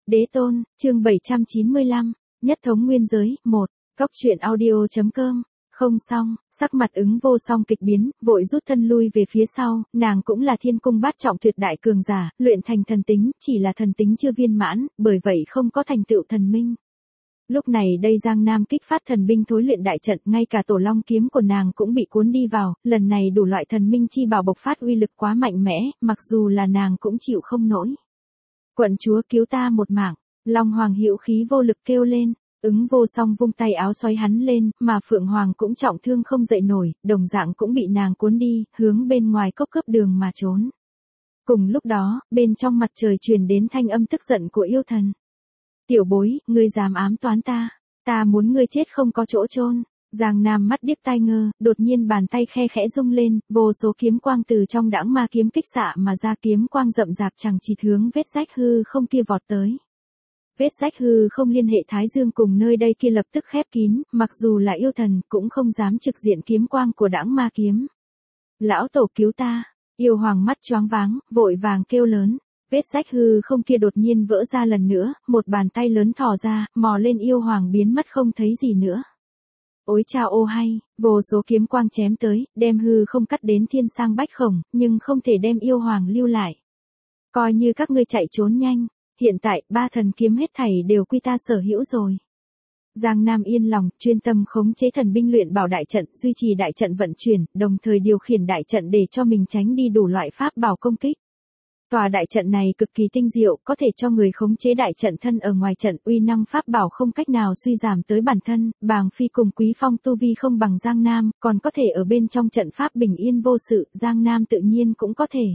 Đế tôn, chương 795, nhất thống nguyên giới, 1, Cóc truyện audio.com. Không xong, sắc mặt Ứng Vô Song kịch biến, vội rút thân lui về phía sau, nàng cũng là thiên cung bát trọng tuyệt đại cường giả, luyện thành thần tính, chỉ là thần tính chưa viên mãn, bởi vậy không có thành tựu thần minh. Lúc này đây Giang Nam kích phát thần binh thối luyện đại trận, ngay cả tổ long kiếm của nàng cũng bị cuốn đi vào, lần này đủ loại thần minh chi bảo bộc phát uy lực quá mạnh mẽ, mặc dù là nàng cũng chịu không nổi. Quận chúa cứu ta một mạng, Long Hoàng hữu khí vô lực kêu lên. Ứng Vô Song vung tay áo xoay hắn lên, mà Phượng Hoàng cũng trọng thương không dậy nổi, đồng dạng cũng bị nàng cuốn đi, hướng bên ngoài cốc cướp đường mà trốn. Cùng lúc đó, bên trong mặt trời truyền đến thanh âm tức giận của yêu thần. Tiểu bối, ngươi dám ám toán ta muốn ngươi chết không có chỗ chôn. Giang Nam mắt điếc tai ngơ, đột nhiên bàn tay khe khẽ rung lên, vô số kiếm quang từ trong đãng ma kiếm kích xạ mà ra, kiếm quang rậm rạp chẳng chịt hướng vết rách hư không kia vọt tới. Vết rách hư không liên hệ Thái Dương cùng nơi đây kia lập tức khép kín, mặc dù là yêu thần cũng không dám trực diện kiếm quang của đãng ma kiếm. Lão tổ cứu ta, yêu hoàng mắt choáng váng, vội vàng kêu lớn. Vết rách hư không kia đột nhiên vỡ ra lần nữa, một bàn tay lớn thò ra, mò lên yêu hoàng biến mất không thấy gì nữa. Ôi chao ô hay, vô số kiếm quang chém tới, đem hư không cắt đến thiên sang bách khổng, nhưng không thể đem yêu hoàng lưu lại. Coi như các ngươi chạy trốn nhanh. Hiện tại, ba thần kiếm hết thảy đều quy ta sở hữu rồi. Giang Nam yên lòng, chuyên tâm khống chế thần binh luyện bảo đại trận, duy trì đại trận vận chuyển, đồng thời điều khiển đại trận để cho mình tránh đi đủ loại pháp bảo công kích. Tòa đại trận này cực kỳ tinh diệu, có thể cho người khống chế đại trận thân ở ngoài trận, uy năng pháp bảo không cách nào suy giảm tới bản thân, Bàng Phi cùng Quý Phong tu vi không bằng Giang Nam, còn có thể ở bên trong trận pháp bình yên vô sự, Giang Nam tự nhiên cũng có thể.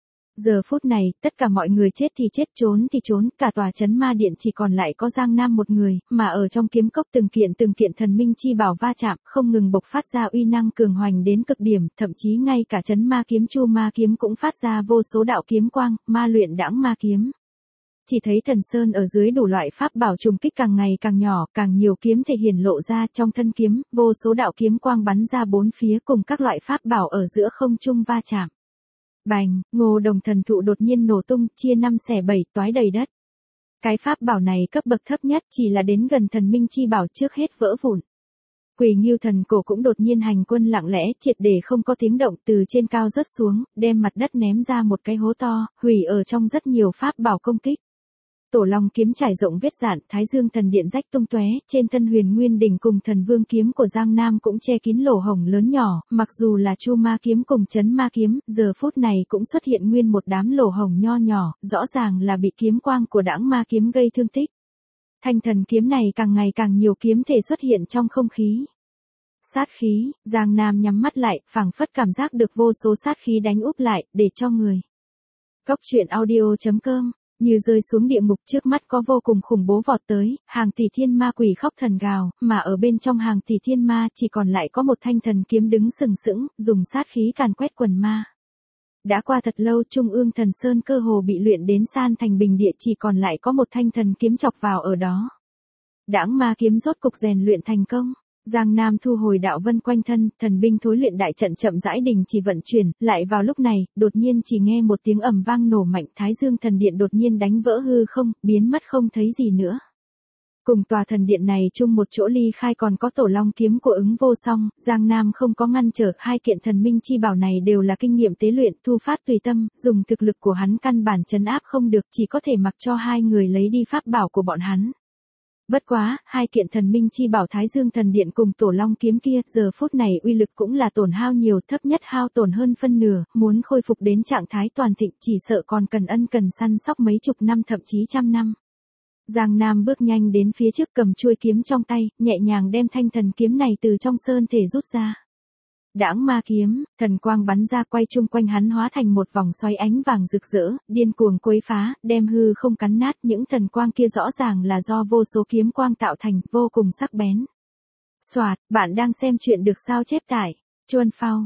Giờ phút này, tất cả mọi người chết thì chết, trốn thì trốn, cả tòa trấn ma điện chỉ còn lại có Giang Nam một người, mà ở trong kiếm cốc từng kiện thần minh chi bảo va chạm, không ngừng bộc phát ra uy năng cường hoành đến cực điểm, thậm chí ngay cả trấn ma kiếm Chu Ma kiếm cũng phát ra vô số đạo kiếm quang, ma luyện đãng ma kiếm. Chỉ thấy thần sơn ở dưới đủ loại pháp bảo trùng kích càng ngày càng nhỏ, càng nhiều kiếm thể hiển lộ ra trong thân kiếm, vô số đạo kiếm quang bắn ra bốn phía cùng các loại pháp bảo ở giữa không trung va chạm. Bành, Ngô Đồng thần thụ đột nhiên nổ tung, chia 5 xẻ 7, toái đầy đất. Cái pháp bảo này cấp bậc thấp nhất, chỉ là đến gần thần minh chi bảo trước hết vỡ vụn. Quỷ Ngưu thần cổ cũng đột nhiên hành quân lặng lẽ, triệt để không có tiếng động, từ trên cao rớt xuống, đem mặt đất ném ra một cái hố to, hủy ở trong rất nhiều pháp bảo công kích. Tổ long kiếm trải rộng vết dạn, Thái Dương thần điện rách tung tóe, trên thân Huyền Nguyên đỉnh cùng thần vương kiếm của Giang Nam cũng che kín lỗ hổng lớn nhỏ, mặc dù là Chu Ma kiếm cùng Trấn Ma kiếm, giờ phút này cũng xuất hiện nguyên một đám lỗ hổng nho nhỏ, rõ ràng là bị kiếm quang của đãng ma kiếm gây thương tích. Thanh thần kiếm này càng ngày càng nhiều kiếm thể xuất hiện trong không khí. Sát khí, Giang Nam nhắm mắt lại, phảng phất cảm giác được vô số sát khí đánh úp lại, để cho người. Cóc truyện audio.com. Như rơi xuống địa ngục, trước mắt có vô cùng khủng bố vọt tới, hàng tỷ thiên ma quỷ khóc thần gào, mà ở bên trong hàng tỷ thiên ma chỉ còn lại có một thanh thần kiếm đứng sừng sững, dùng sát khí càn quét quần ma. Đã qua thật lâu, Trung ương thần sơn cơ hồ bị luyện đến san thành bình địa, chỉ còn lại có một thanh thần kiếm chọc vào ở đó. Đãng ma kiếm rốt cục rèn luyện thành công. Giang Nam thu hồi đạo vân quanh thân, thần binh thối luyện đại trận chậm rãi đình chỉ vận chuyển, lại vào lúc này, đột nhiên chỉ nghe một tiếng ầm vang nổ mạnh, Thái Dương thần điện đột nhiên đánh vỡ hư không, biến mất không thấy gì nữa. Cùng tòa thần điện này chung một chỗ ly khai còn có tổ long kiếm của Ứng Vô Song, Giang Nam không có ngăn trở, hai kiện thần minh chi bảo này đều là kinh nghiệm tế luyện, thu phát tùy tâm, dùng thực lực của hắn căn bản trấn áp không được, chỉ có thể mặc cho hai người lấy đi pháp bảo của bọn hắn. Bất quá, hai kiện thần minh chi bảo Thái Dương thần điện cùng tổ long kiếm kia, giờ phút này uy lực cũng là tổn hao nhiều, thấp nhất hao tổn hơn phân nửa, muốn khôi phục đến trạng thái toàn thịnh chỉ sợ còn cần ân cần săn sóc mấy chục năm thậm chí trăm năm. Giang Nam bước nhanh đến phía trước, cầm chuôi kiếm trong tay, nhẹ nhàng đem thanh thần kiếm này từ trong sơn thể rút ra. Đãng ma kiếm, thần quang bắn ra, quay chung quanh hắn hóa thành một vòng xoáy ánh vàng rực rỡ, điên cuồng quấy phá, đem hư không cắn nát, những thần quang kia rõ ràng là do vô số kiếm quang tạo thành, vô cùng sắc bén. Soạt, bạn đang xem chuyện được sao chép tải. Chuan phao,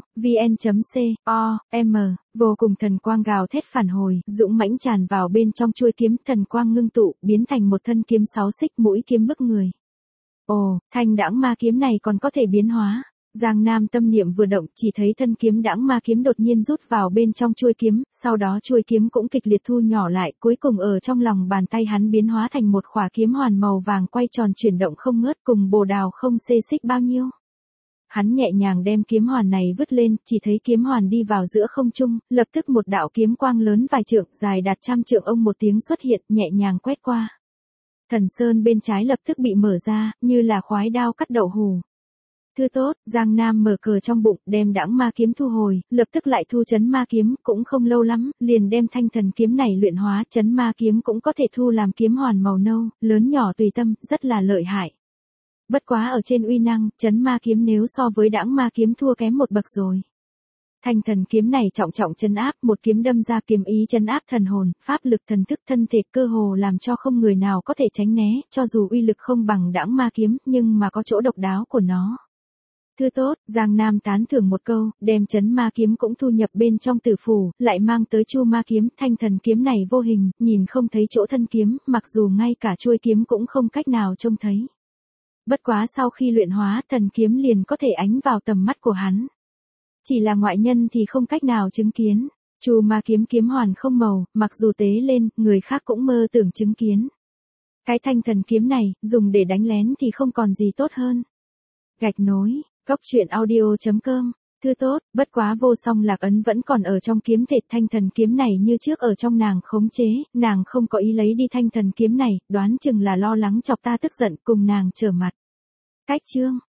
vn.com, vô cùng thần quang gào thét phản hồi, dũng mãnh tràn vào bên trong chuôi kiếm, thần quang ngưng tụ, biến thành một thân kiếm 6 xích, mũi kiếm bức người. Ồ, thanh đãng ma kiếm này còn có thể biến hóa. Giang Nam tâm niệm vừa động, chỉ thấy thân kiếm đãng ma kiếm đột nhiên rút vào bên trong chuôi kiếm, sau đó chuôi kiếm cũng kịch liệt thu nhỏ lại, cuối cùng ở trong lòng bàn tay hắn biến hóa thành một khỏa kiếm hoàn màu vàng quay tròn chuyển động không ngớt, cùng bồ đào không xê xích bao nhiêu. Hắn nhẹ nhàng đem kiếm hoàn này vứt lên, chỉ thấy kiếm hoàn đi vào giữa không trung, lập tức một đạo kiếm quang lớn vài trượng, dài đạt trăm trượng ông một tiếng xuất hiện, nhẹ nhàng quét qua. Thần sơn bên trái lập tức bị mở ra, như là khoái đao cắt đậu hù. Thư tốt, Giang Nam mở cờ trong bụng, đem đãng ma kiếm thu hồi, lập tức lại thu chấn ma kiếm, cũng không lâu lắm, liền đem thanh thần kiếm này luyện hóa, chấn ma kiếm cũng có thể thu làm kiếm hoàn màu nâu, lớn nhỏ tùy tâm, rất là lợi hại. Bất quá ở trên uy năng, chấn ma kiếm nếu so với đãng ma kiếm thua kém một bậc rồi. Thanh thần kiếm này trọng trọng chấn áp, một kiếm đâm ra kiếm ý chấn áp thần hồn, pháp lực thần thức thân thể cơ hồ làm cho không người nào có thể tránh né, cho dù uy lực không bằng đãng ma kiếm, nhưng mà có chỗ độc đáo của nó. Thư tốt, Giang Nam tán thưởng một câu, đem chấn ma kiếm cũng thu nhập bên trong tử phủ, lại mang tới chu ma kiếm, thanh thần kiếm này vô hình, nhìn không thấy chỗ thân kiếm, mặc dù ngay cả chuôi kiếm cũng không cách nào trông thấy. Bất quá sau khi luyện hóa, thần kiếm liền có thể ánh vào tầm mắt của hắn. Chỉ là ngoại nhân thì không cách nào chứng kiến. Chu ma kiếm kiếm hoàn không màu, mặc dù tế lên, người khác cũng mơ tưởng chứng kiến. Cái thanh thần kiếm này, dùng để đánh lén thì không còn gì tốt hơn. Gạch nối, Cốc truyện audio.com, thư tốt, bất quá vô song lạc ấn vẫn còn ở trong kiếm thể, thanh thần kiếm này như trước ở trong nàng khống chế, nàng không có ý lấy đi thanh thần kiếm này, đoán chừng là lo lắng chọc ta tức giận cùng nàng trở mặt. Cách chương.